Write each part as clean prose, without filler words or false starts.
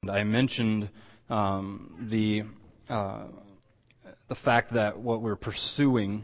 I mentioned the fact that what we're pursuing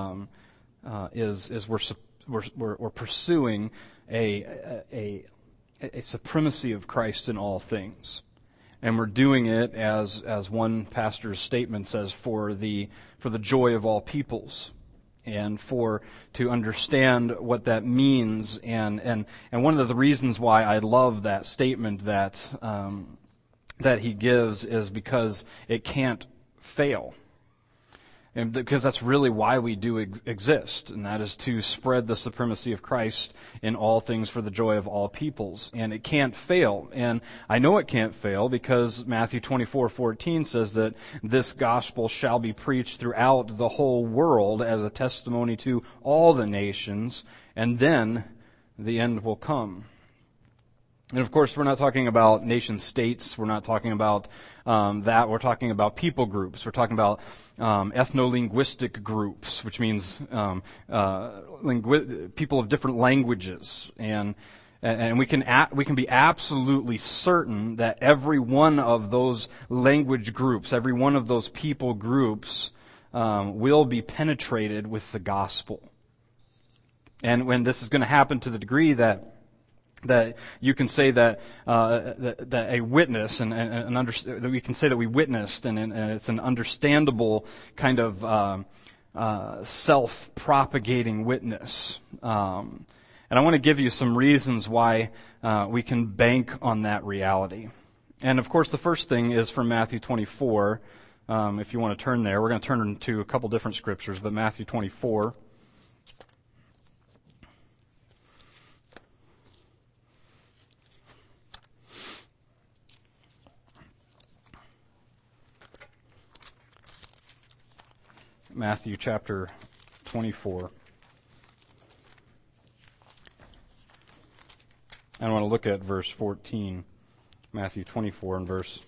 is we're pursuing a supremacy of Christ in all things, and we're doing it as one pastor's statement says for the joy of all peoples, and to understand what that means, and one of the reasons why I love that statement that he gives is because it can't fail. And because that's really why we do exist, and that is to spread the supremacy of Christ in all things for the joy of all peoples. And it can't fail. And I know it can't fail because Matthew 24:14 says that this gospel shall be preached throughout the whole world as a testimony to all the nations, and then the end will come. And of course, we're not talking about nation states. We're not talking about that. We're talking about people groups. We're talking about ethno-linguistic groups, which means people of different languages. And we can be absolutely certain that every one of those language groups, every one of those people groups, will be penetrated with the gospel. And when this is going to happen to the degree that you can say that a witness that we can say that we witnessed, and it's an understandable kind of self-propagating witness. And I want to give you some reasons why we can bank on that reality. And of course, the first thing is from Matthew 24. If you want to turn there, we're going to turn to a couple different scriptures, but Matthew 24. Matthew chapter 24. I want to look at verse 14. Matthew 24 and verse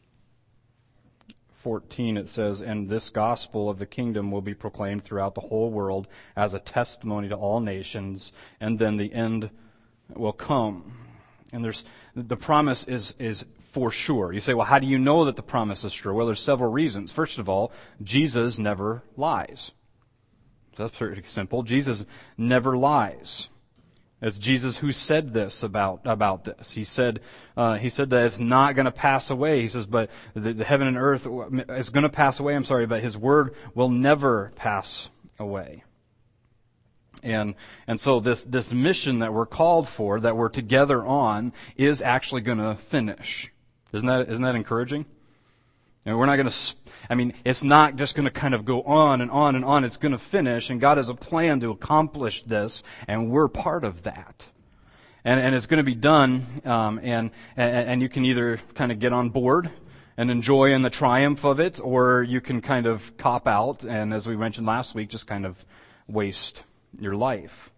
14, it says, "And this gospel of the kingdom will be proclaimed throughout the whole world as a testimony to all nations, and then the end will come." And the promise is for sure. You say, well, how do you know that the promise is true? Well, there's several reasons. First of all, Jesus never lies. So that's pretty simple. Jesus never lies. It's Jesus who said this about this. He said that it's not going to pass away. He says, but the heaven and earth is going to pass away. But His word will never pass away. And so this mission that we're called for, that we're together on, is actually going to finish. Isn't that encouraging? And we're not going to, it's not just going to kind of go on and on and on. It's going to finish, and God has a plan to accomplish this, and we're part of that. And it's going to be done, and you can either kind of get on board and enjoy in the triumph of it, or you can kind of cop out, and as we mentioned last week, just kind of waste your life.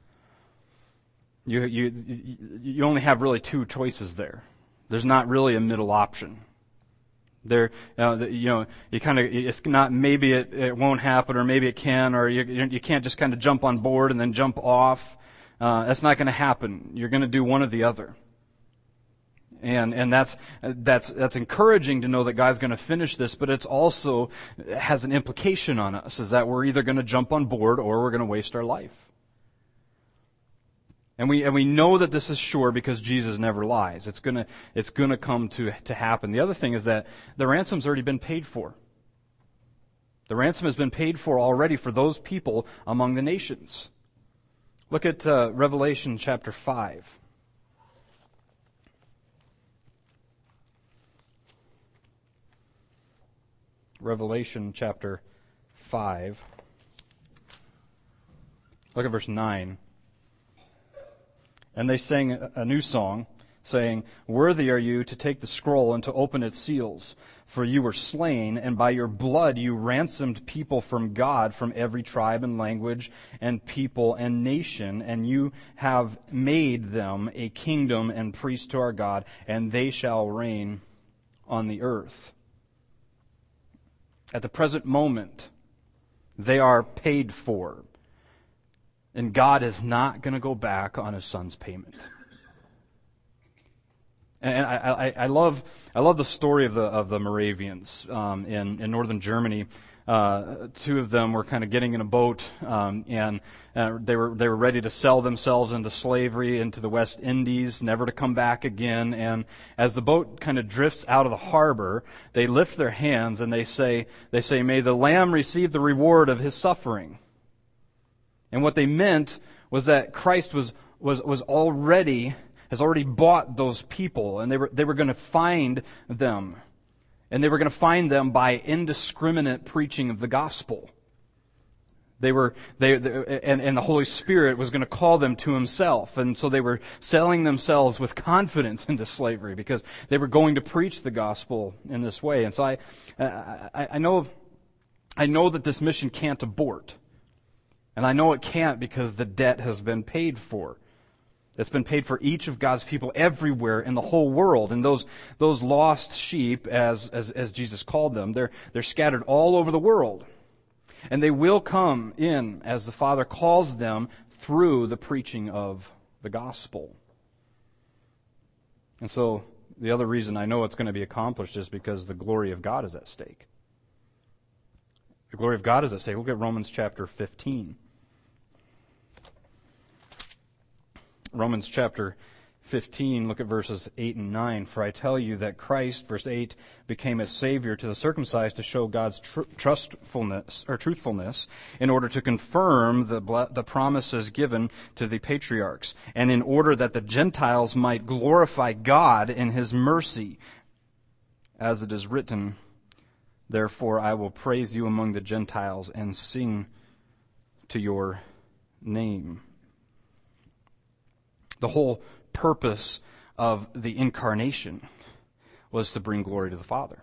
You only have really two choices there. There's not really a middle option. You kind of, it's not, maybe it won't happen, or maybe it can, or you can't just kind of jump on board and then jump off. That's not going to happen. You're going to do one or the other. And that's encouraging to know that God's going to finish this, but it's also has an implication on us, is that we're either going to jump on board or we're going to waste our life. And we know that this is sure because Jesus never lies. It's gonna come to happen. The other thing is that the ransom's already been paid for. The ransom has been paid for already for those people among the nations. Look at Revelation chapter 5. Revelation chapter 5. Look at verse 9. "And they sang a new song, saying, 'Worthy are you to take the scroll and to open its seals. For you were slain, and by your blood you ransomed people from God, from every tribe and language and people and nation. And you have made them a kingdom and priests to our God, and they shall reign on the earth.'" At the present moment, they are paid for. And God is not going to go back on His Son's payment. And I love the story of the Moravians in northern Germany. Two of them were kind of getting in a boat, and they were ready to sell themselves into slavery into the West Indies, never to come back again. And as the boat kind of drifts out of the harbor, they lift their hands and they say, "May the Lamb receive the reward of his suffering." And what they meant was that Christ has already bought those people, and they were going to find them. And they were going to find them by indiscriminate preaching of the gospel. And the Holy Spirit was going to call them to Himself. And so they were selling themselves with confidence into slavery because they were going to preach the gospel in this way. And so I know that this mission can't abort. And I know it can't because the debt has been paid for. It's been paid for each of God's people everywhere in the whole world. And those lost sheep, as Jesus called them, they're scattered all over the world. And they will come in as the Father calls them through the preaching of the gospel. And so the other reason I know it's going to be accomplished is because the glory of God is at stake. The glory of God is at stake. Look at Romans chapter 15. Romans chapter 15, look at verses 8 and 9. "For I tell you that Christ," verse 8, "became a Savior to the circumcised to show God's truthfulness, in order to confirm the promises given to the patriarchs, and in order that the Gentiles might glorify God in His mercy. As it is written, therefore I will praise you among the Gentiles and sing to your name." The whole purpose of the incarnation was to bring glory to the Father.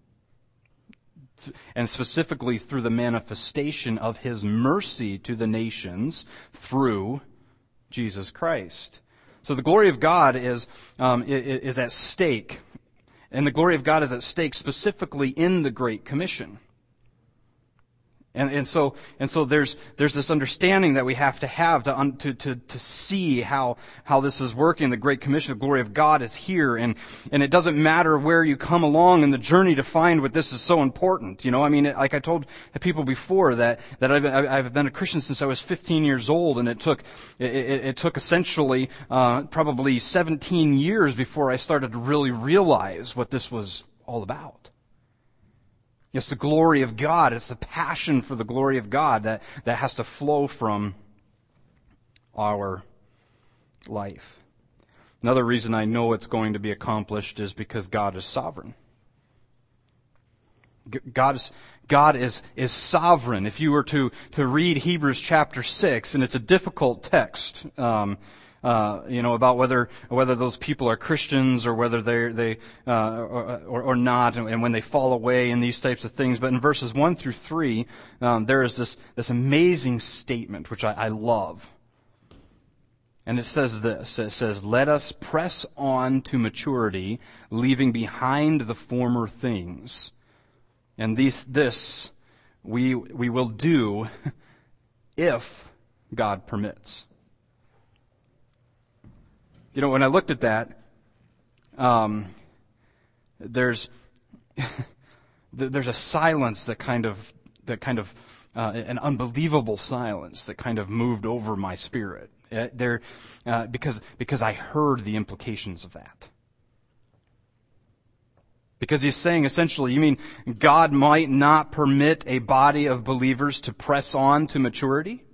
And specifically through the manifestation of His mercy to the nations through Jesus Christ. So the glory of God is at stake. And the glory of God is at stake specifically in the Great Commission. And so there's this understanding that we have to see how this is working. The Great Commission, the glory of God is here, and it doesn't matter where you come along in the journey to find what this is so important. Like I told people before that I've been a Christian since I was 15 years old, and it took essentially probably 17 years before I started to really realize what this was all about. It's the glory of God. It's the passion for the glory of God that has to flow from our life. Another reason I know it's going to be accomplished is because God is sovereign. God is sovereign. If you were to read Hebrews chapter 6, and it's a difficult text, about whether those people are Christians or whether they or not, and when they fall away and these types of things. But in verses 1 through 3, there is this amazing statement which I love. And it says this. It says, "Let us press on to maturity, leaving behind the former things. And this we will do if God permits." When I looked at that, there's a silence that kind of an unbelievable silence that kind of moved over my spirit. Because I heard the implications of that. Because he's saying essentially, you mean God might not permit a body of believers to press on to maturity?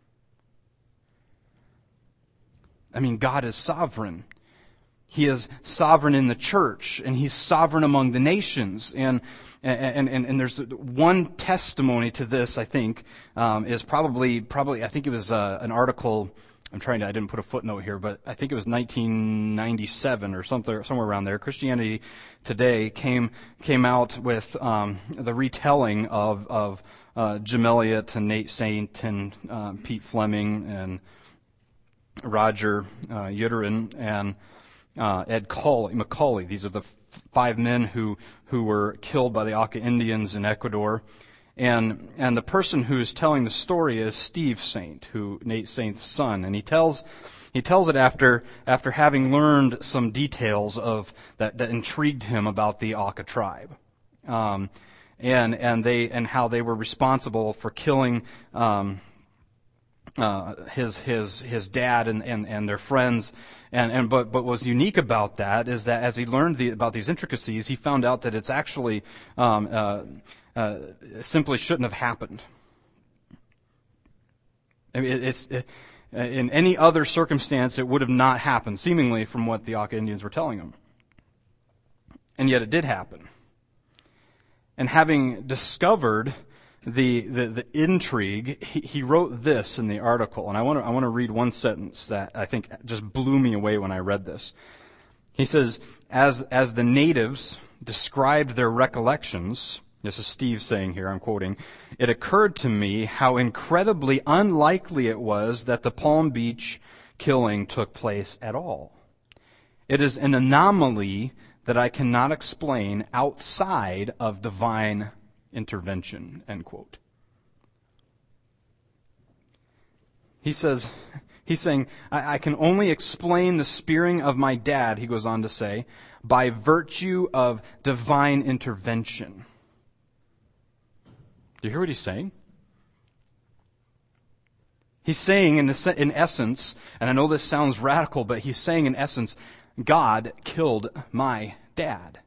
God is sovereign. He is sovereign in the church, and He's sovereign among the nations. And there's one testimony to this, I think, is probably, I think it was an article, I didn't put a footnote here, but I think it was 1997 or somewhere around there. Christianity Today came out with the retelling of Jim Elliot and Nate Saint and Pete Fleming and Roger Uterin and Ed McCauley. These are the 5 men who were killed by the Auca Indians in Ecuador. And the person who is telling the story is Steve Saint, Nate Saint's son. And he tells He tells it after having learned some details of that intrigued him about the Aka tribe, and how they were responsible for killing his dad and their friends, but what was unique about that is that as he learned about these intricacies, he found out that it's actually simply shouldn't have happened. I mean, in any other circumstance, it would have not happened, seemingly from what the Aka Indians were telling him. And yet it did happen. And having discovered the intrigue, he wrote this in the article, and I want to read one sentence that I think just blew me away when I read this. He says, as the natives described their recollections, this is Steve saying here, I'm quoting, "It occurred to me how incredibly unlikely it was that the Palm Beach killing took place at all. It is an anomaly that I cannot explain outside of divine intervention," end quote. He's saying, I can only explain the spearing of my dad, he goes on to say, by virtue of divine intervention. Do you hear what he's saying? He's saying in essence, and I know this sounds radical, but he's saying in essence, God killed my dad.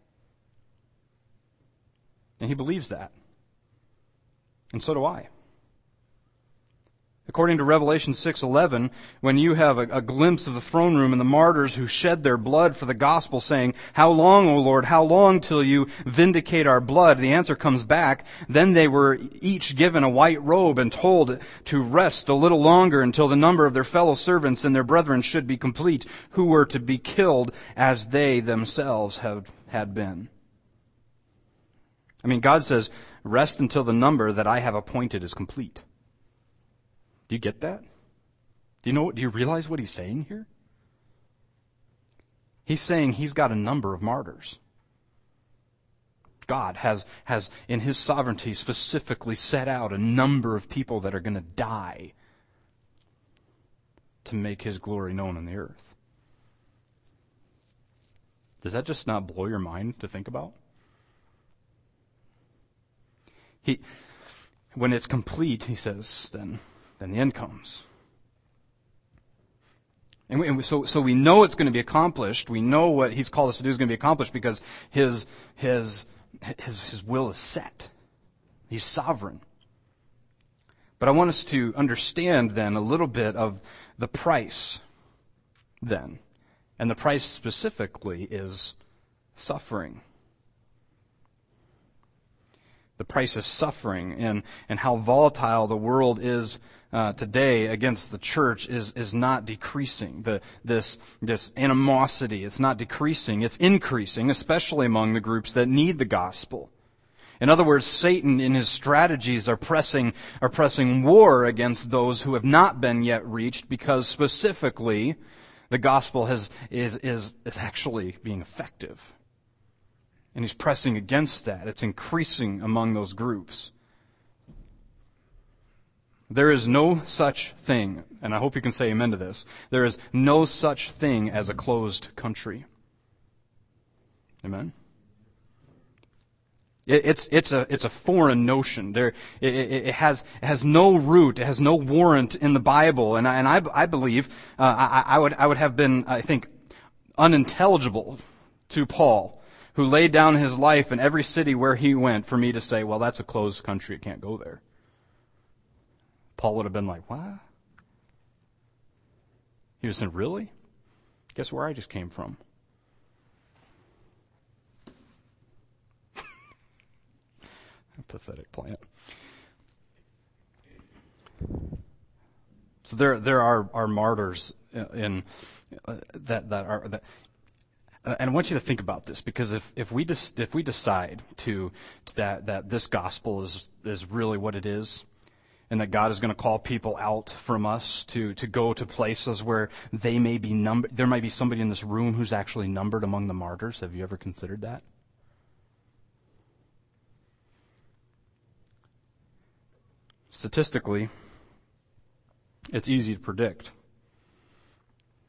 And he believes that. And so do I. According to Revelation 6:11, when you have a glimpse of the throne room and the martyrs who shed their blood for the gospel, saying, "How long, O Lord, how long till you vindicate our blood?" The answer comes back, "Then they were each given a white robe and told to rest a little longer until the number of their fellow servants and their brethren should be complete, who were to be killed as they themselves had been." I mean, God says, rest until the number that I have appointed is complete. Do you get that? Do you realize what he's saying here? He's saying he's got a number of martyrs. God has in his sovereignty specifically set out a number of people that are going to die to make his glory known on the earth. Does that just not blow your mind to think about? When it's complete, he says, then the end comes. And so we know it's going to be accomplished. We know what he's called us to do is going to be accomplished because his will is set. He's sovereign. But I want us to understand then a little bit of the price then. And the price specifically is suffering. The price is suffering, and how volatile the world is today against the church is not decreasing. This animosity, it's not decreasing, it's increasing, especially among the groups that need the gospel. In other words, Satan in his strategies are pressing war against those who have not been yet reached, because specifically the gospel is actually being effective. And he's pressing against that. It's increasing among those groups. There is no such thing, and I hope you can say amen to this, there is no such thing as a closed country. Amen? It's a foreign notion. It has no root. It has no warrant in the Bible. And I believe I would have been, I think, unintelligible to Paul, who laid down his life in every city where he went, for me to say, well, that's a closed country. It can't go there. Paul would have been like, what? He would have said, really? Guess where I just came from? Pathetic planet. So there are martyrs in that are. And I want you to think about this, because if we decide that this gospel is really what it is, and that God is going to call people out from us to go to places where they may be numbered, there might be somebody in this room who's actually numbered among the martyrs. Have you ever considered that? Statistically, it's easy to predict.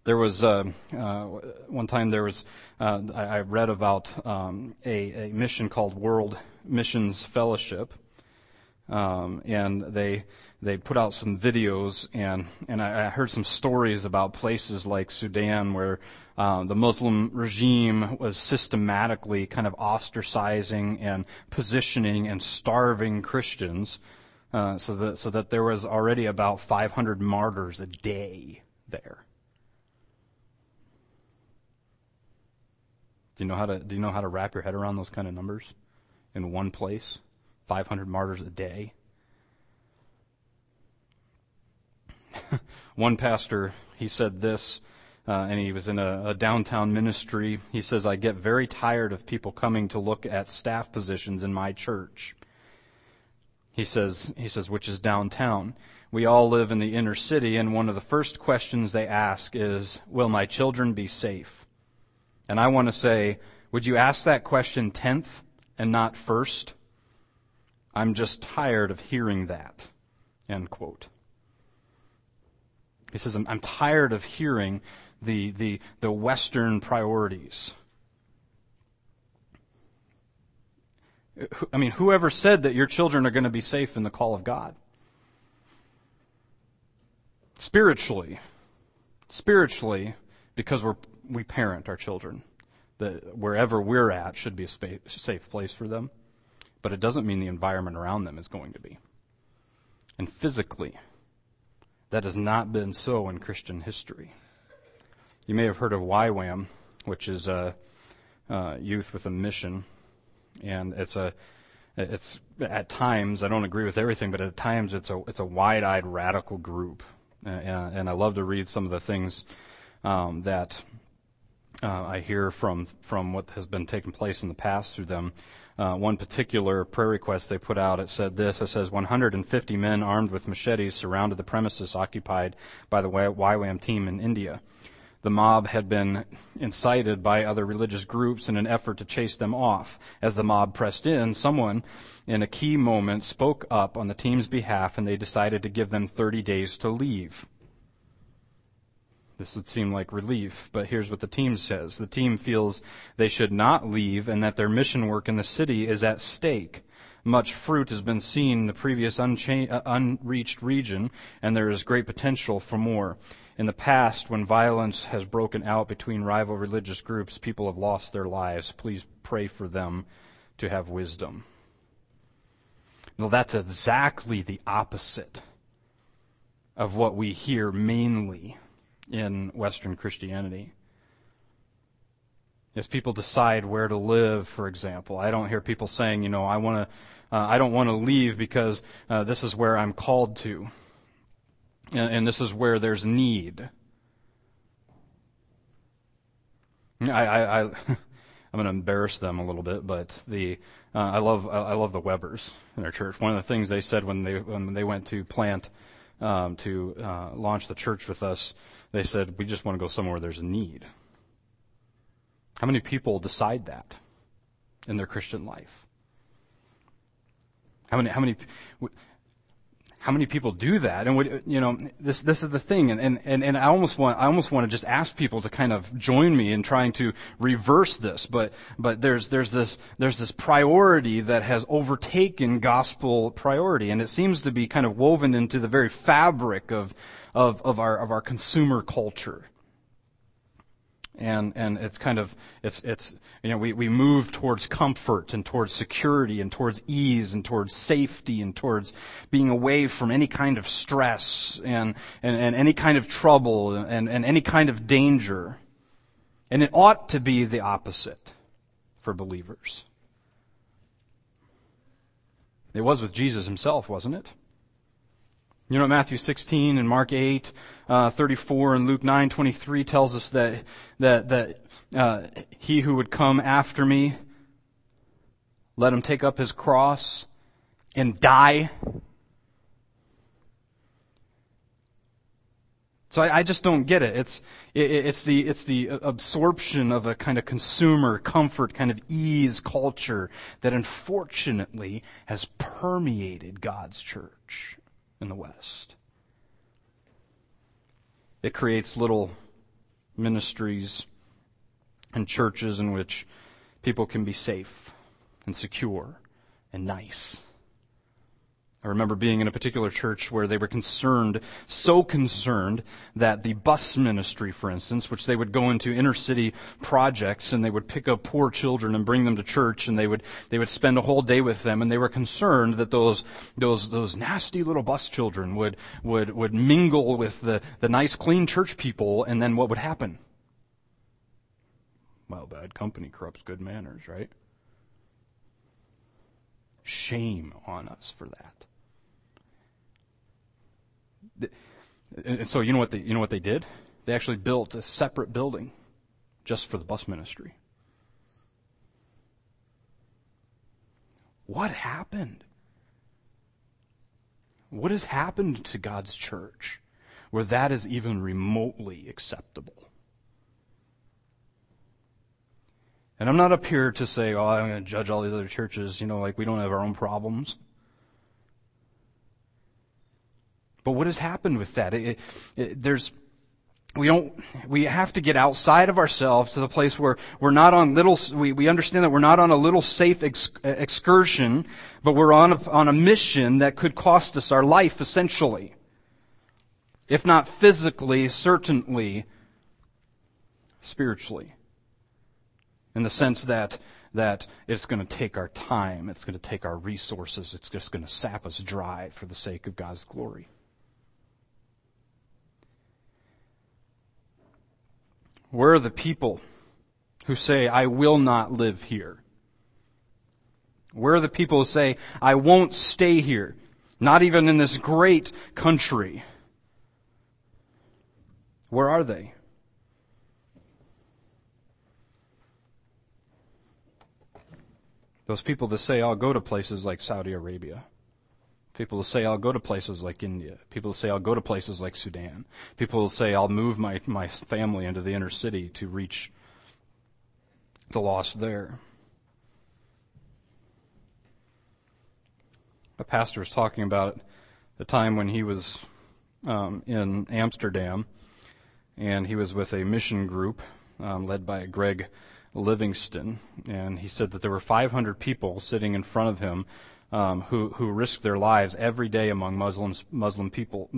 There was one time I read about a mission called World Missions Fellowship, and they put out some videos, and I heard some stories about places like Sudan where the Muslim regime was systematically kind of ostracizing and positioning and starving Christians, so that there was already about 500 martyrs a day there. Do you know how to wrap your head around those kind of numbers in one place? 500 martyrs a day. One pastor, he said this, and he was in a downtown ministry. He says, "I get very tired of people coming to look at staff positions in my church." He says, which is downtown. "We all live in the inner city, and one of the first questions they ask is, 'Will my children be safe?' And I want to say, would you ask that question 10th and not first? I'm just tired of hearing that." End quote. He says, I'm tired of hearing the Western priorities. I mean, whoever said that your children are going to be safe in the call of God? Spiritually, because we parent our children, that wherever we're at should be a safe place for them. But it doesn't mean the environment around them is going to be. And physically, that has not been so in Christian history. You may have heard of YWAM, which is a Youth with a Mission, and it's at times, I don't agree with everything, but at times it's a wide-eyed radical group, and I love to read some of the things that I hear from what has been taking place in the past through them. One particular prayer request they put out, it said this. It says, 150 men armed with machetes surrounded the premises occupied by the YWAM team in India. The mob had been incited by other religious groups in an effort to chase them off. As the mob pressed in, someone in a key moment spoke up on the team's behalf, and they decided to give them 30 days to leave. This would seem like relief, but here's what the team says. The team feels they should not leave and that their mission work in the city is at stake. Much fruit has been seen in the previous unreached region, and there is great potential for more. In the past, when violence has broken out between rival religious groups, people have lost their lives. Please pray for them to have wisdom. Well, that's exactly the opposite of what we hear mainly in Western Christianity. As people decide where to live, for example, I don't hear people saying, I don't want to leave because this is where I'm called to, and this is where there's need. I'm going to embarrass them a little bit, but I love the Webbers in our church. One of the things they said when they went to plant to launch the church with us, they said, we just want to go somewhere where there's a need. How many people decide that in their Christian life? How many people do that? And this is the thing, and I almost want to just ask people to kind of join me in trying to reverse this, but there's this priority that has overtaken gospel priority, and it seems to be kind of woven into the very fabric of our consumer culture. And it's kind of, we move towards comfort and towards security and towards ease and towards safety and towards being away from any kind of stress and any kind of trouble and any kind of danger. And it ought to be the opposite for believers. It was with Jesus himself, wasn't it? Matthew 16 and Mark 8, 34 and Luke 9:23 tells us that he who would come after me, let him take up his cross and die. So I just don't get it. It's the absorption of a kind of consumer comfort, kind of ease culture that unfortunately has permeated God's church in the West. It creates little ministries and churches in which people can be safe and secure and nice. I remember being in a particular church where they were so concerned that the bus ministry, for instance, which they would go into inner city projects and they would pick up poor children and bring them to church and they would spend a whole day with them, and they were concerned that those nasty little bus children would mingle with the nice clean church people, and then what would happen? Well, bad company corrupts good manners, right? Shame on us for that. And so you know what they did? They actually built a separate building just for the bus ministry. What happened? What has happened to God's church where that is even remotely acceptable? And I'm not up here to say, oh, I'm going to judge all these other churches, like we don't have our own problems. But what has happened with that? We have to get outside of ourselves to the place where we're not on we understand that we're not on a little safe excursion, but we're on a mission that could cost us our life, essentially. If not physically, certainly spiritually. In the sense that it's going to take our time, it's going to take our resources, it's just going to sap us dry for the sake of God's glory. Where are the people who say, I will not live here? Where are the people who say, I won't stay here, not even in this great country? Where are they? Those people that say, I'll go to places like Saudi Arabia. People will say, I'll go to places like India. People will say, I'll go to places like Sudan. People will say, I'll move my family into the inner city to reach the lost there. A pastor was talking about the time when he was in Amsterdam, and he was with a mission group led by Greg Livingston, and he said that there were 500 people sitting in front of him who risked their lives every day among Muslim people,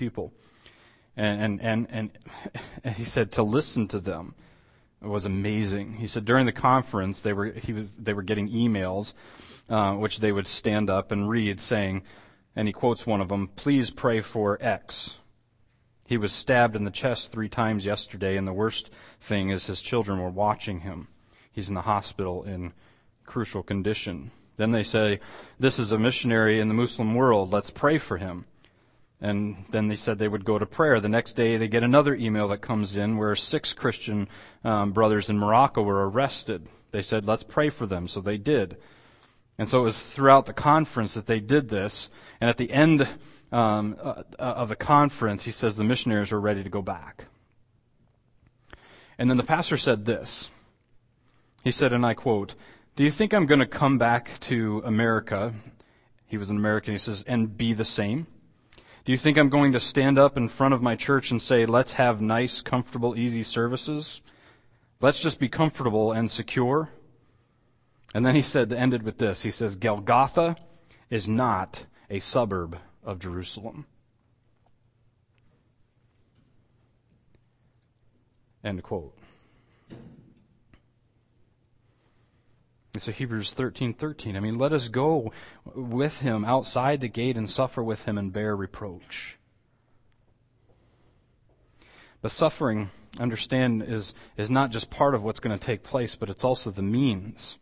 and he said to listen to them was amazing. He said during the conference they were getting emails which they would stand up and read, saying, and he quotes one of them, "Please pray for X. He was stabbed in the chest 3 times yesterday, and the worst thing is his children were watching him. He's in the hospital in crucial condition." Then they say, "This is a missionary in the Muslim world. Let's pray for him." And then they said they would go to prayer. The next day they get another email that comes in where 6 Christian brothers in Morocco were arrested. They said, "Let's pray for them." So they did. And so it was throughout the conference that they did this. And at the end of the conference, he says the missionaries were ready to go back. And then the pastor said this. He said, and I quote, "Do you think I'm going to come back to America?" He was an American. He says, "and be the same? Do you think I'm going to stand up in front of my church and say, let's have nice, comfortable, easy services? Let's just be comfortable and secure?" And then he ended with this. He says, "Golgotha is not a suburb of Jerusalem." End quote. So Hebrews 13:13. I mean, let us go with him outside the gate and suffer with him and bear reproach. But suffering, understand, is not just part of what's going to take place, but it's also the means.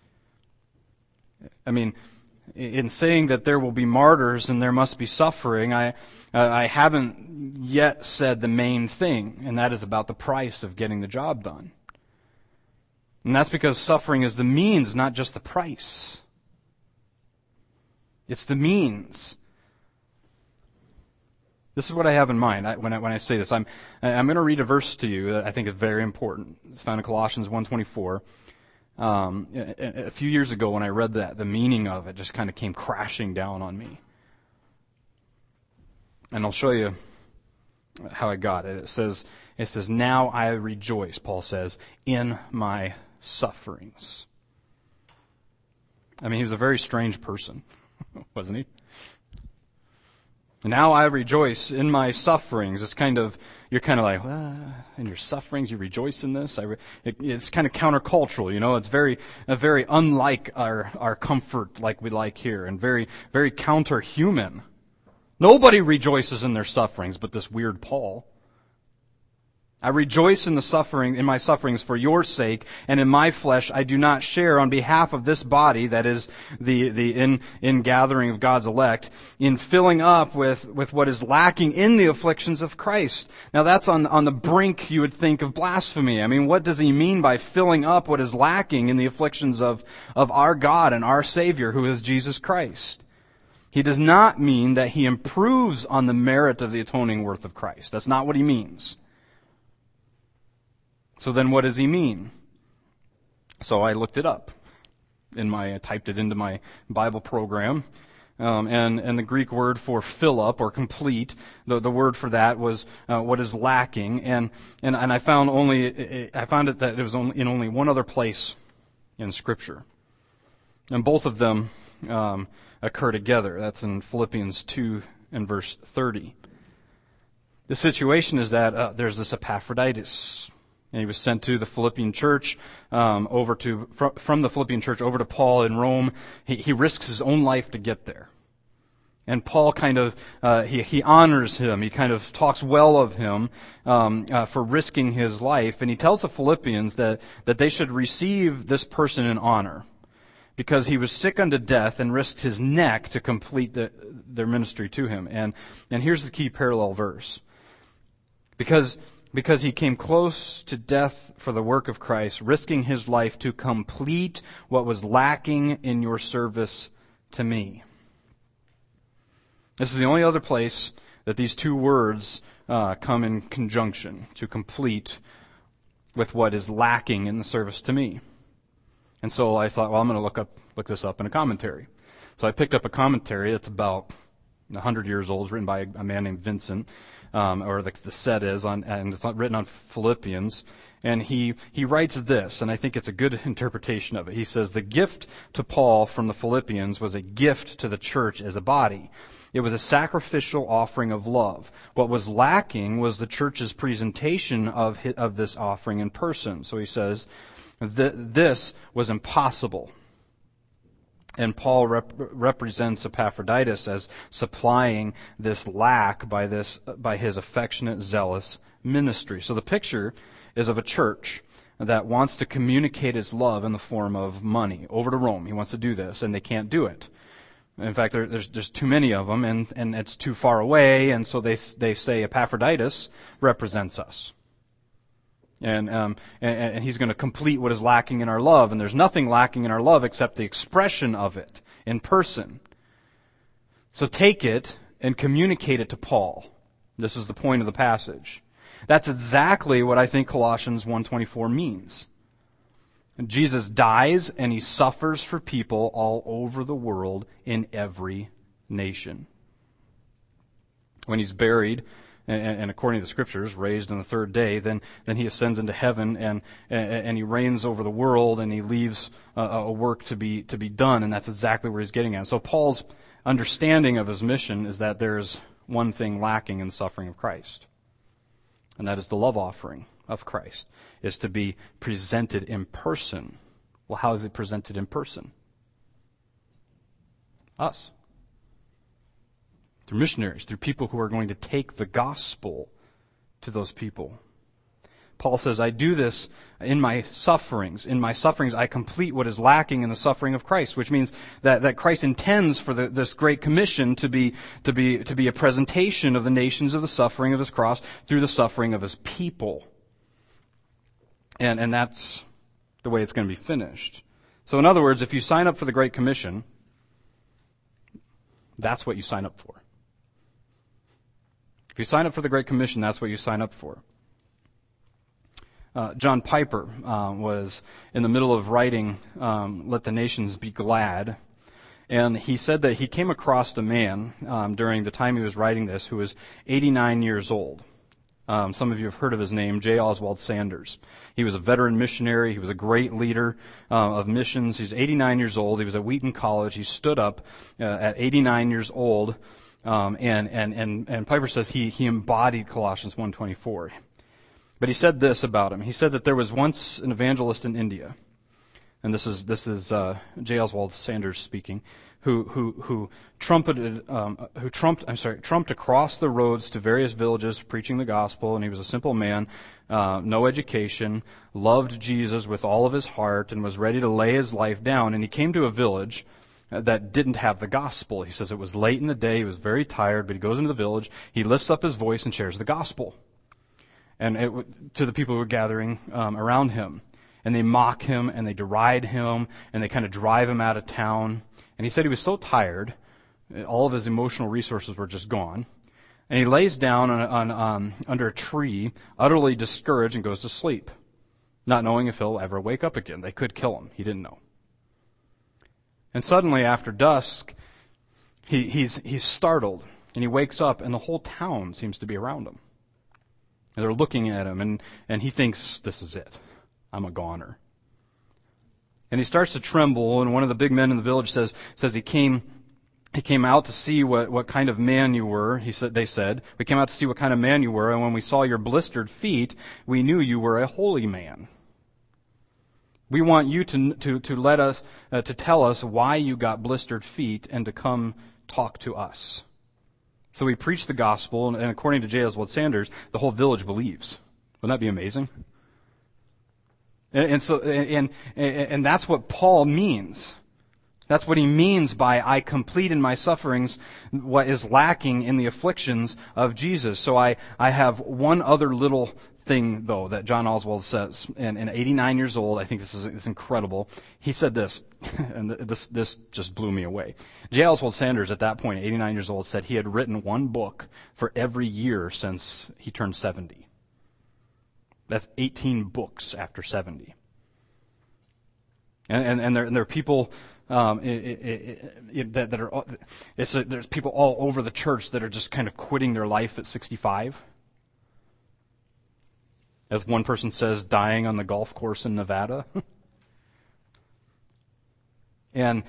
I mean, in saying that there will be martyrs and there must be suffering, I haven't yet said the main thing, and that is about the price of getting the job done. And that's because suffering is the means, not just the price. It's the means. This is what I have in mind when I say this. I'm going to read a verse to you that I think is very important. It's found in Colossians 1:24. A few years ago when I read that, the meaning of it just kind of came crashing down on me. And I'll show you how I got it. It says, It says, now I rejoice, Paul says, in my sufferings. I mean, he was a very strange person, wasn't he? Now I rejoice in my sufferings. It's kind of, you're kind of like, well, in your sufferings, you rejoice in this? It's kind of countercultural, you know. It's very unlike our comfort like we like here, and very, very counter-human. Nobody rejoices in their sufferings but this weird Paul. I rejoice in my sufferings for your sake, and in my flesh I do not share on behalf of this body, that is the gathering of God's elect, in filling up with what is lacking in the afflictions of Christ. Now that's on the brink, you would think, of blasphemy. I mean, what does he mean by filling up what is lacking in the afflictions of our God and our Savior, who is Jesus Christ? He does not mean that he improves on the merit of the atoning worth of Christ. That's not what he means. So then what does he mean? So I looked it up. I typed it into my Bible program. And the Greek word for fill up or complete, the word for that was what is lacking. And I found it that it was in only one other place in Scripture. And both of them occur together. That's in Philippians 2 and verse 30. The situation is that there's this Epaphroditus. And he was sent to the Philippian church, from the Philippian church over to Paul in Rome. He risks his own life to get there. And Paul kind of, he honors him. He kind of talks well of him, for risking his life. And he tells the Philippians that they should receive this person in honor, because he was sick unto death and risked his neck to complete their ministry to him. And here's the key parallel verse. Because he came close to death for the work of Christ, risking his life to complete what was lacking in your service to me. This is the only other place that these two words come in conjunction, to complete with what is lacking in the service to me. And so I thought, well, I'm going to look this up in a commentary. So I picked up a commentary that's about 100 years old. It's written by a man named Vincent. Or the set is on, and it's written on Philippians, and he writes this, and I think it's a good interpretation of it. He says, the gift to Paul from the Philippians was a gift to the church as a body. It was a sacrificial offering of love. What was lacking was the church's presentation of this offering in person. So he says, this was impossible. And Paul represents Epaphroditus as supplying this lack by his affectionate, zealous ministry. So the picture is of a church that wants to communicate its love in the form of money over to Rome. He wants to do this, and they can't do it. In fact, there's too many of them, and it's too far away, and so they say Epaphroditus represents us. And he's going to complete what is lacking in our love. And there's nothing lacking in our love except the expression of it in person. So take it and communicate it to Paul. This is the point of the passage. That's exactly what I think Colossians 1:24 means. Jesus dies and he suffers for people all over the world in every nation. When he's buried, and according to the Scriptures, raised on the third day, then he ascends into heaven and he reigns over the world, and he leaves a work to be done, and that's exactly where he's getting at. So Paul's understanding of his mission is that there's one thing lacking in the suffering of Christ, and that is the love offering of Christ, is to be presented in person. Well, how is it presented in person? Us. Through missionaries, through people who are going to take the gospel to those people. Paul says, I do this in my sufferings. In my sufferings, I complete what is lacking in the suffering of Christ, which means that Christ intends for this great commission to be a presentation of the nations of the suffering of his cross through the suffering of his people. And that's the way it's going to be finished. So in other words, if you sign up for the Great Commission, that's what you sign up for. If you sign up for the Great Commission, that's what you sign up for. John Piper was in the middle of writing Let the Nations Be Glad, and he said that he came across a man during the time he was writing this who was 89 years old. Some of you have heard of his name, J. Oswald Sanders. He was a veteran missionary. He was a great leader of missions. He's 89 years old. He was at Wheaton College. He stood up at 89 years old, and Piper says he embodied Colossians 1:24. But he said this about him. He said that there was once an evangelist in India, and this is J. Oswald Sanders speaking, who trumped across the roads to various villages preaching the gospel, and he was a simple man, no education, loved Jesus with all of his heart, and was ready to lay his life down. And he came to a village that didn't have the gospel. He says it was late in the day, he was very tired, but he goes into the village, he lifts up his voice and shares the gospel. And to the people who were gathering around him. And they mock him, and they deride him, and they kind of drive him out of town. And he said he was so tired, all of his emotional resources were just gone. And he lays down under a tree, utterly discouraged, and goes to sleep, not knowing if he'll ever wake up again. They could kill him. He didn't know. And suddenly, after dusk, he's startled, and he wakes up, and the whole town seems to be around him. And they're looking at him, and he thinks, this is it. I'm a goner. And he starts to tremble, and one of the big men in the village says he came out to see what kind of man you were. They said, we came out to see what kind of man you were, and when we saw your blistered feet, we knew you were a holy man. We want you to let us, to tell us why you got blistered feet and to come talk to us. So we preach the gospel, and according to J. Oswald Sanders, the whole village believes. Wouldn't that be amazing? And that's what Paul means. That's what he means by I complete in my sufferings what is lacking in the afflictions of Jesus. So I have one other little thing, though, that John Oswald says. And 89 years old, I think this is incredible. He said this, and this just blew me away. J. Oswald Sanders, at that point, 89 years old, said he had written one book for every year since he turned 70. That's 18 books after 70. And there are people that are, there's people all over the church that are just kind of quitting their life at 65. As one person says, dying on the golf course in Nevada. They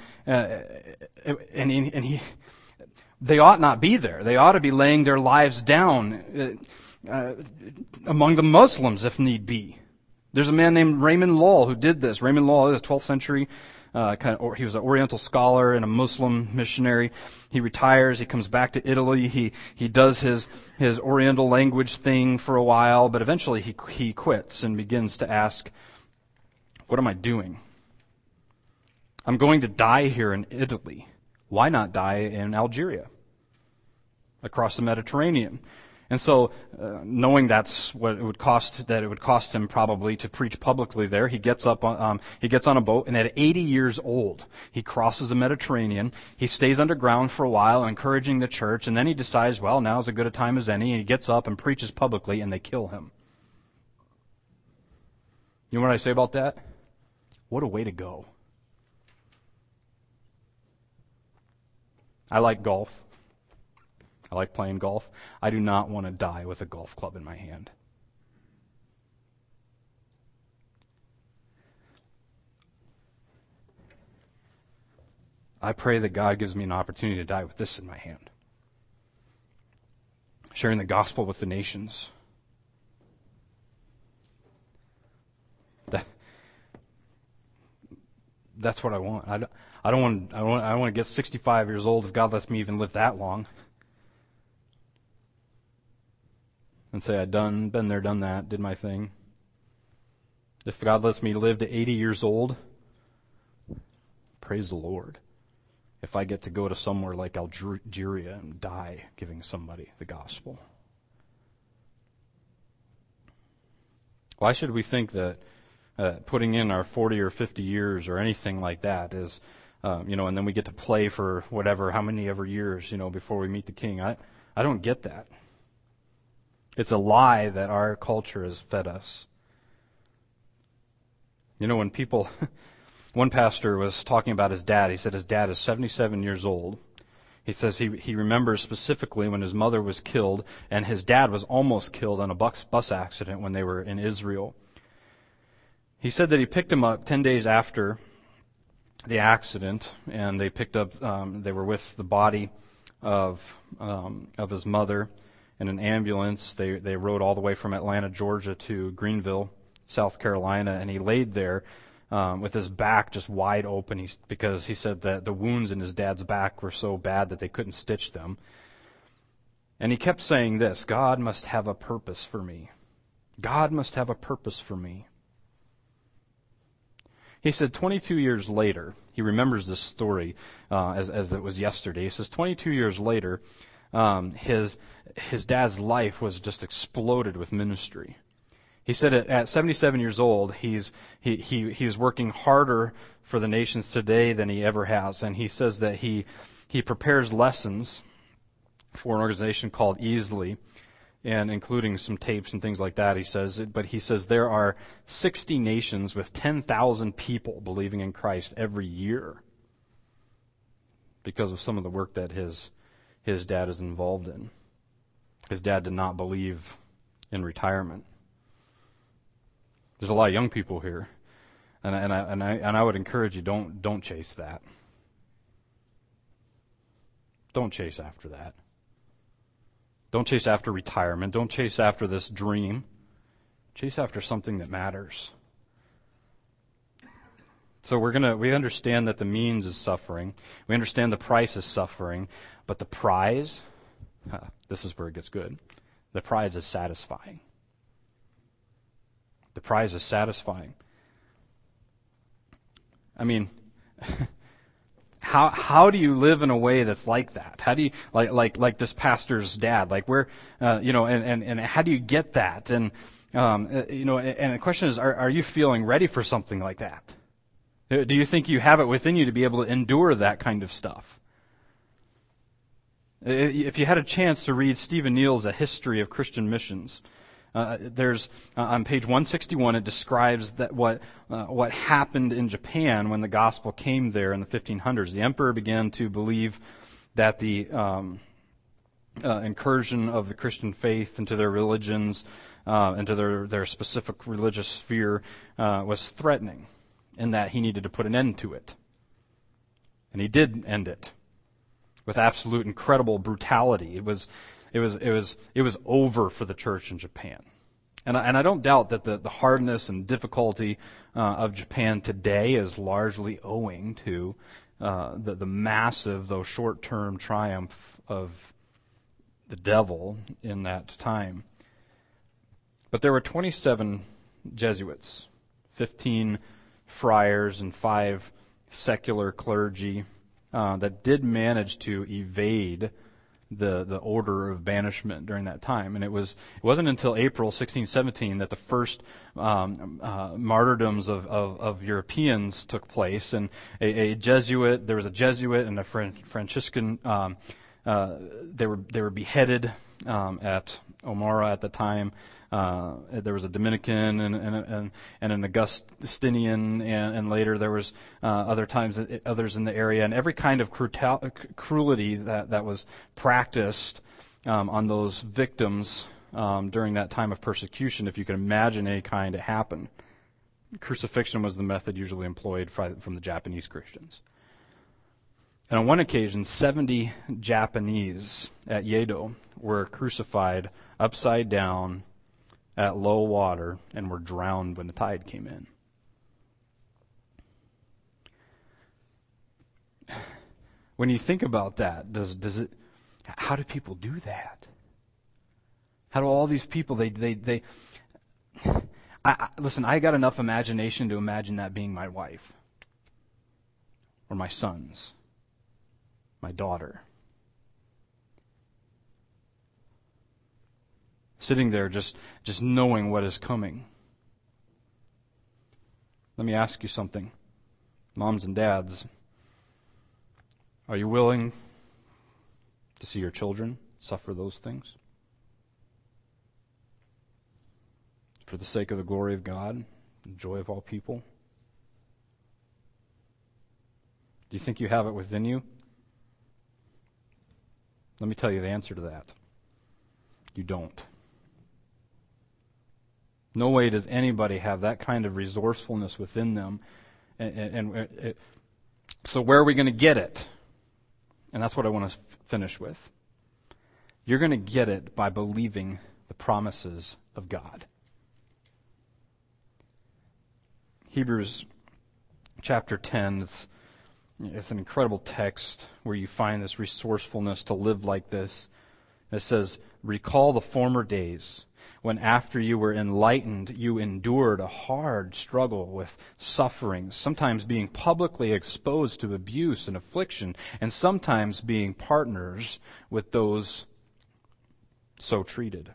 ought not be there. They ought to be laying their lives down among the Muslims if need be. There's a man named Raymond Lull who did this. Raymond Lull is a 12th century he was an Oriental scholar and a Muslim missionary. He retires. He comes back to Italy. He does his Oriental language thing for a while, but eventually he quits and begins to ask, what am I doing? I'm going to die here in Italy. Why not die in Algeria? Across the Mediterranean. And so, knowing that's what it would cost him probably to preach publicly there, he gets on a boat, and at 80 years old, he crosses the Mediterranean. He stays underground for a while, encouraging the church, and then he decides, well, now's as good a time as any, and he gets up and preaches publicly, and they kill him. You know what I say about that? What a way to go. I like golf. I like playing golf. I do not want to die with a golf club in my hand. I pray that God gives me an opportunity to die with this in my hand. Sharing the gospel with the nations. That's what I want. I don't want to get 65 years old if God lets me even live that long. And say, been there, done that, did my thing. If God lets me live to 80 years old, praise the Lord. If I get to go to somewhere like Algeria and die giving somebody the gospel. Why should we think that putting in our 40 or 50 years or anything like that is, and then we get to play for how many ever years, before we meet the King? I don't get that. It's a lie that our culture has fed us. When one pastor was talking about his dad, he said his dad is 77 years old. He says he remembers specifically when his mother was killed and his dad was almost killed in a bus accident when they were in Israel. He said that he picked him up 10 days after the accident, and they picked up, they were with the body of his mother in an ambulance. They rode all the way from Atlanta, Georgia to Greenville, South Carolina, and he laid there with his back just wide open because he said that the wounds in his dad's back were so bad that they couldn't stitch them. And he kept saying this, God must have a purpose for me. God must have a purpose for me. He said 22 years later, he remembers this story as it was yesterday. He says 22 years later, his dad's life was just exploded with ministry. He said at 77 years old, he was working harder for the nations today than he ever has. And he says that he prepares lessons for an organization called Easily, and including some tapes and things like that, he says. But he says there are 60 nations with 10,000 people believing in Christ every year because of some of the work that his dad is involved in. His dad did not believe in retirement. There's a lot of young people here, and I would encourage you, don't chase that. Don't chase after that. Don't chase after retirement. Don't chase after this dream. Chase after something that matters. So we understand that the means is suffering. We understand the price is suffering, but the prize, this is where it gets good. The prize is satisfying. The prize is satisfying. I mean, how do you live in a way that's like that? How do you like this pastor's dad? Like where and how do you get that? And and the question is, are you feeling ready for something like that? Do you think you have it within you to be able to endure that kind of stuff? If you had a chance to read Stephen Neal's A History of Christian Missions, there's on page 161 it describes that what happened in Japan when the gospel came there in the 1500s. The emperor began to believe that the incursion of the Christian faith into their religions, into their specific religious sphere, was threatening, and that he needed to put an end to it. And he did end it with absolute incredible brutality. It was over for the church in Japan. And I don't doubt that the hardness and difficulty of Japan today is largely owing to the massive, though short-term triumph of the devil in that time. But there were 27 Jesuits, 15 friars, and 5 secular clergy that did manage to evade the order of banishment during that time. And it wasn't until April 1617 that the first martyrdoms of Europeans took place. And there was a Jesuit and a Franciscan, they were beheaded at Omara at the time. There was a Dominican and an Augustinian, and later there was others in the area, and every kind of cruelty that was practiced on those victims during that time of persecution, if you can imagine any kind, it happened. Crucifixion was the method usually employed from the Japanese Christians. And on one occasion, 70 Japanese at Yedo were crucified upside down at low water and were drowned when the tide came in. When you think about that, how do people do that? How do all these people, listen, I got enough imagination to imagine that being my wife, or my sons, my daughter. Sitting there just knowing what is coming. Let me ask you something. Moms and dads, are you willing to see your children suffer those things? For the sake of the glory of God, the joy of all people? Do you think you have it within you Let me tell you the answer to that. You don't. No way does anybody have that kind of resourcefulness within them. So where are we going to get it? And that's what I want to finish with. You're going to get it by believing the promises of God. Hebrews chapter 10, it's an incredible text where you find this resourcefulness to live like this. It says, recall the former days when after you were enlightened, you endured a hard struggle with sufferings, sometimes being publicly exposed to abuse and affliction, and sometimes being partners with those so treated.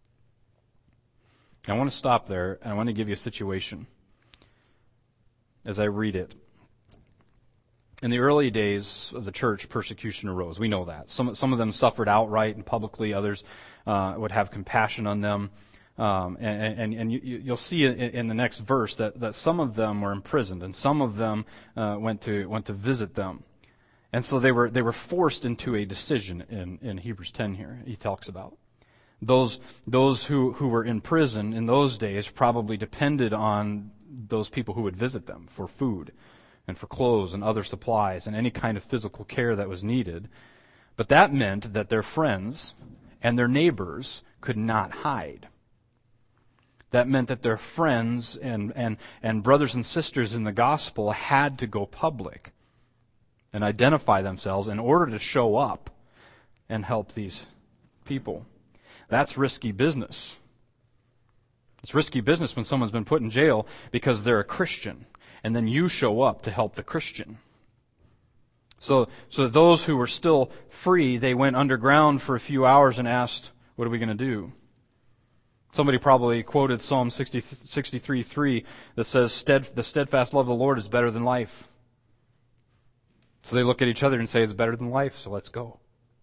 I want to stop there, and I want to give you a situation as I read it. In the early days of the church, persecution arose. We know that. Some of them suffered outright and publicly. Others would have compassion on them. And you'll see in the next verse that some of them were imprisoned, and some of them went to visit them. And so they were forced into a decision in Hebrews 10 here, he talks about. Those who were in prison in those days probably depended on those people who would visit them for food and for clothes and other supplies and any kind of physical care that was needed. But that meant that their friends and their neighbors could not hide. That meant that their friends and brothers and sisters in the gospel had to go public and identify themselves in order to show up and help these people. That's risky business. It's risky business when someone's been put in jail because they're a Christian, and then you show up to help the Christian. So those who were still free, they went underground for a few hours and asked, what are we going to do? Somebody probably quoted Psalm 63:3 that says, the steadfast love of the Lord is better than life. So they look at each other and say, it's better than life, so let's go.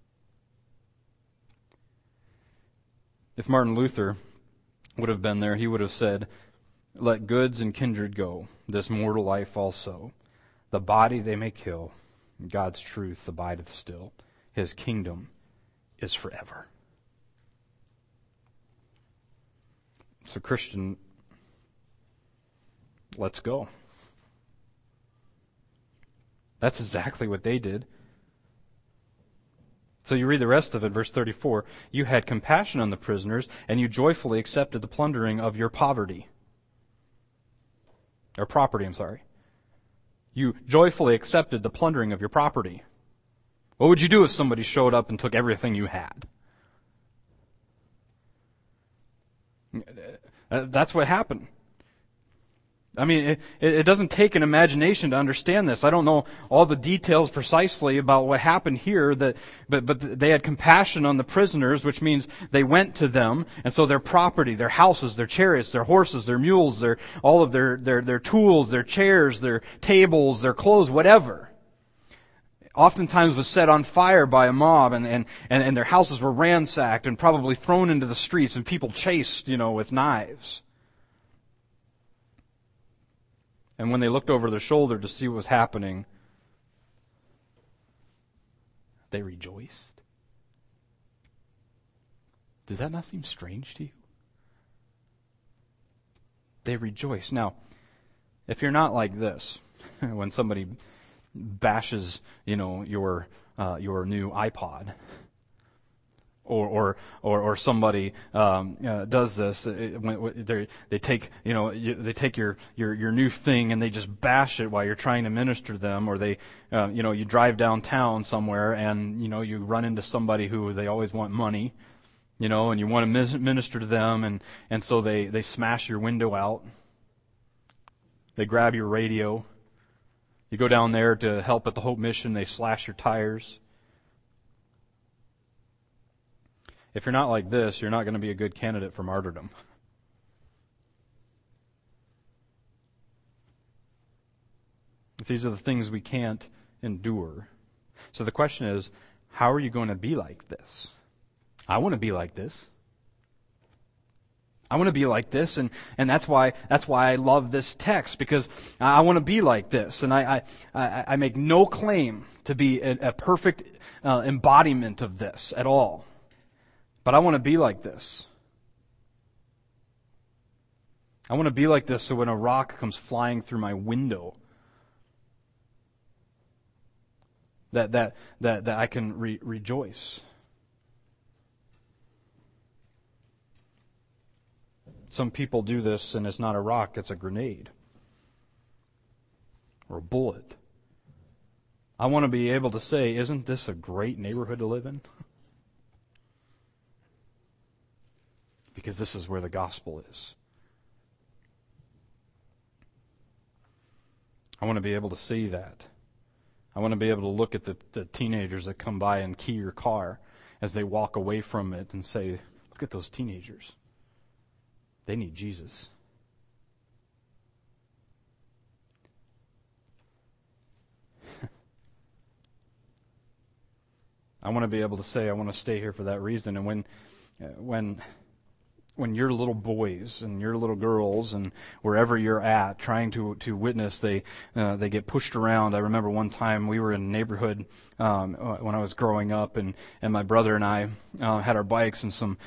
If Martin Luther would have been there, he would have said, let goods and kindred go, this mortal life also. The body they may kill, God's truth abideth still. His kingdom is forever. So Christian, let's go. That's exactly what they did. So you read the rest of it, verse 34. You had compassion on the prisoners, and you joyfully accepted the plundering of your poverty. Or property, I'm sorry. You joyfully accepted the plundering of your property. What would you do if somebody showed up and took everything you had? That's what happened. I mean, it doesn't take an imagination to understand this. I don't know all the details precisely about what happened here, but they had compassion on the prisoners, which means they went to them, and so their property, their houses, their chariots, their horses, their mules, all of their tools, their chairs, their tables, their clothes, whatever, oftentimes was set on fire by a mob, and their houses were ransacked and probably thrown into the streets, and people chased, with knives. And when they looked over their shoulder to see what was happening, they rejoiced. Does that not seem strange to you? They rejoiced. Now, if you're not like this, when somebody bashes, your new iPod, or somebody does this, they take your new thing and they just bash it while you're trying to minister to them, or they you drive downtown somewhere and you run into somebody who they always want money, and you want to minister to them, and so they smash your window out, they grab your radio, you go down there to help at the Hope Mission, they slash your tires. If you're not like this, you're not going to be a good candidate for martyrdom. If these are the things we can't endure. So the question is, how are you going to be like this? I want to be like this. I want to be like this, and that's why I love this text, because I want to be like this, and I make no claim to be a perfect embodiment of this at all, but I want to be like this. I want to be like this so when a rock comes flying through my window, that I can rejoice. Some people do this, and it's not a rock, it's a grenade or a bullet. I want to be able to say, isn't this a great neighborhood to live in? Because this is where the gospel is. I want to be able to see that. I want to be able to look at the teenagers that come by and key your car as they walk away from it and say, look at those teenagers. They need Jesus. I want to be able to say, I want to stay here for that reason. And when your little boys and your little girls and wherever you're at trying to witness, they get pushed around. I remember one time we were in a neighborhood when I was growing up, and my brother and I had our bikes, and some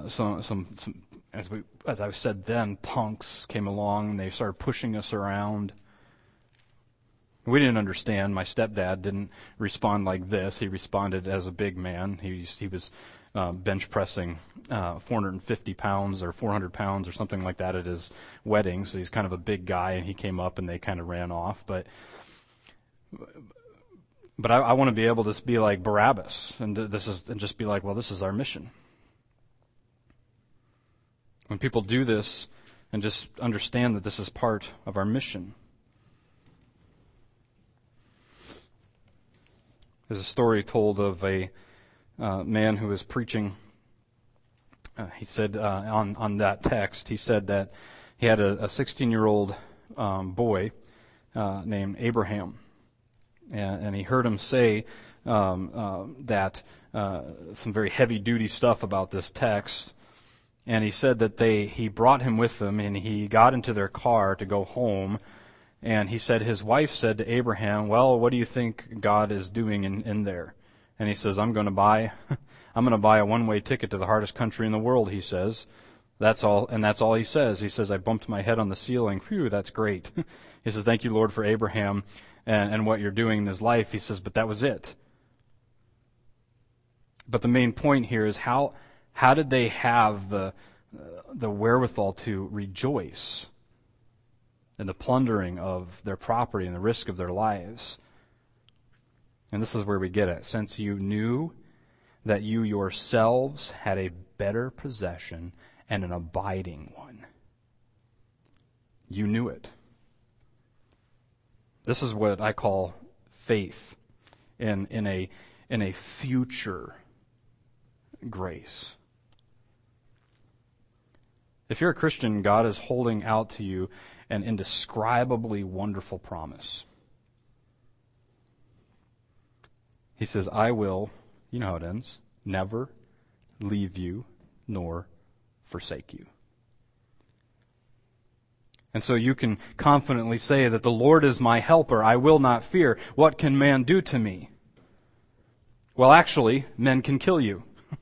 as I said then, punks came along and they started pushing us around. We didn't understand. My stepdad didn't respond like this. He responded as a big man. He was bench pressing 450 pounds or 400 pounds or something like that at his wedding. So he's kind of a big guy, and he came up and they kind of ran off. But I want to be able to be like Barabbas and just be like, well, this is our mission. When people do this and just understand that this is part of our mission. There's a story told of a man who was preaching. He said on that text, he said that he had a 16-year-old boy named Abraham, and he heard him say that some very heavy-duty stuff about this text. And he said that he brought him with them, and he got into their car to go home. And he said his wife said to Abraham, well, what do you think God is doing in there? And he says, I'm going to buy a one-way ticket to the hardest country in the world, he says. That's all, and that's all he says. He says, I bumped my head on the ceiling. Phew, that's great. He says, thank you, Lord, for Abraham and what you're doing in his life. He says, but that was it. But the main point here is how did they have the wherewithal to rejoice in the plundering of their property and the risk of their lives? And this is where we get it. Since you knew that you yourselves had a better possession and an abiding one. You knew it. This is what I call faith in a future grace. If you're a Christian, God is holding out to you an indescribably wonderful promise. He says, I will, you know how it ends, never leave you nor forsake you. And so you can confidently say that the Lord is my helper. I will not fear. What can man do to me? Well, actually, men can kill you.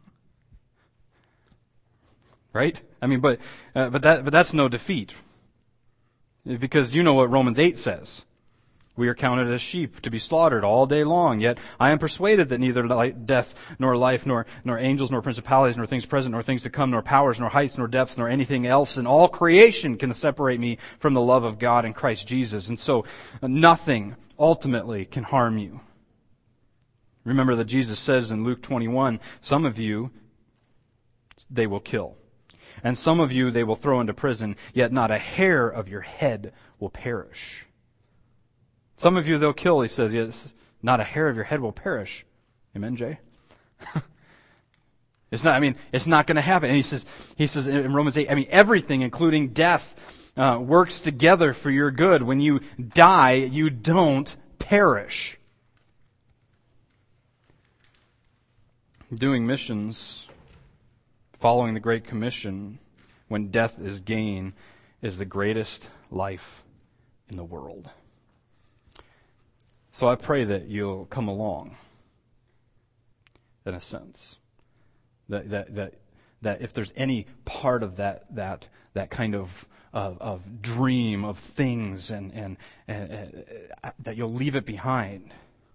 Right? I mean, but that's no defeat. Because you know what Romans 8 says. We are counted as sheep to be slaughtered all day long. Yet I am persuaded that neither death, nor life, nor angels, nor principalities, nor things present, nor things to come, nor powers, nor heights, nor depths, nor anything else in all creation can separate me from the love of God in Christ Jesus. And so nothing ultimately can harm you. Remember that Jesus says in Luke 21, some of you they will kill. And some of you they will throw into prison, yet not a hair of your head will perish. Some of you they'll kill, he says, yet not a hair of your head will perish. Amen, Jay? It's not going to happen. And he says in Romans 8, everything, including death, works together for your good. When you die, you don't perish. Doing missions, following the Great Commission, when death is gain, is the greatest life in the world. So I pray that you'll come along, in a sense. That if there's any part of that kind of dream of things and that you'll leave it behind.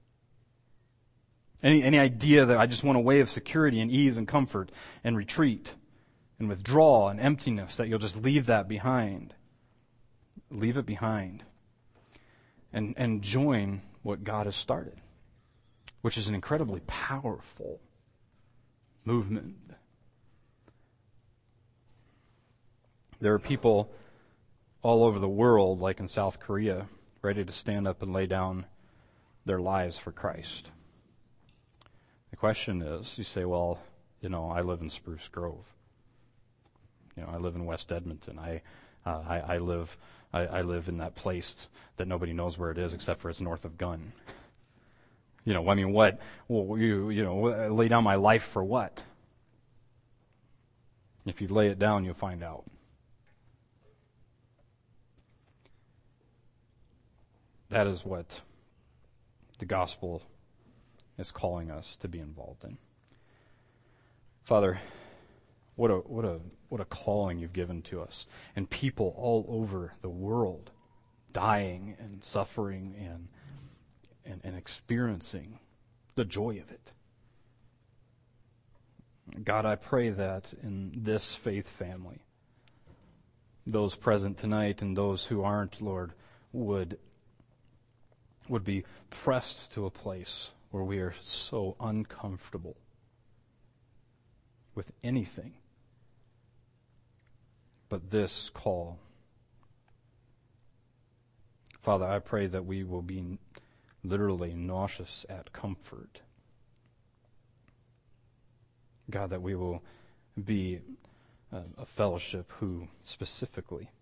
Any idea that I just want a way of security and ease and comfort and retreat and withdrawal and emptiness, that you'll just leave that behind. Leave it behind. And join what God has started, which is an incredibly powerful movement. There are people all over the world, like in South Korea, ready to stand up and lay down their lives for Christ. The question is, you say, well, I live in Spruce Grove. I live in West Edmonton. I live in that place that nobody knows where it is except for it's north of Gunn. What? Well, lay down my life for what? If you lay it down, you'll find out. That is what the gospel is calling us to be involved in. Father, what a calling you've given to us, and people all over the world dying and suffering and experiencing the joy of it. God, I pray that in this faith family, those present tonight and those who aren't, Lord, would be pressed to a place where we are so uncomfortable with anything but this call. Father, I pray that we will be literally nauseous at comfort. God, that we will be a fellowship who specifically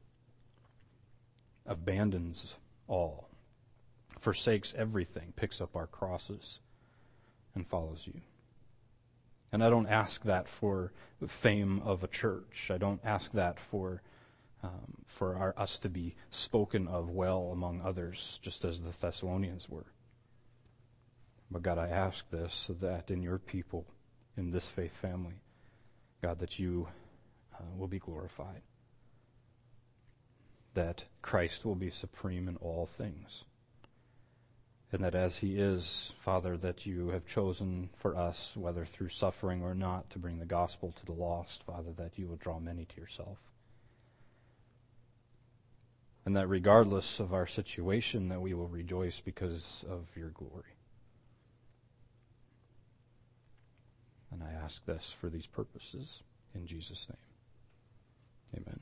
abandons all, forsakes everything, picks up our crosses, and follows you. And I don't ask that for the fame of a church. I don't ask that for us to be spoken of well among others, just as the Thessalonians were. But God, I ask this so that in your people, in this faith family, God, that you will be glorified, that Christ will be supreme in all things, and that as he is, Father, that you have chosen for us, whether through suffering or not, to bring the gospel to the lost, Father, that you will draw many to yourself. And that regardless of our situation, that we will rejoice because of your glory. And I ask this for these purposes in Jesus' name. Amen.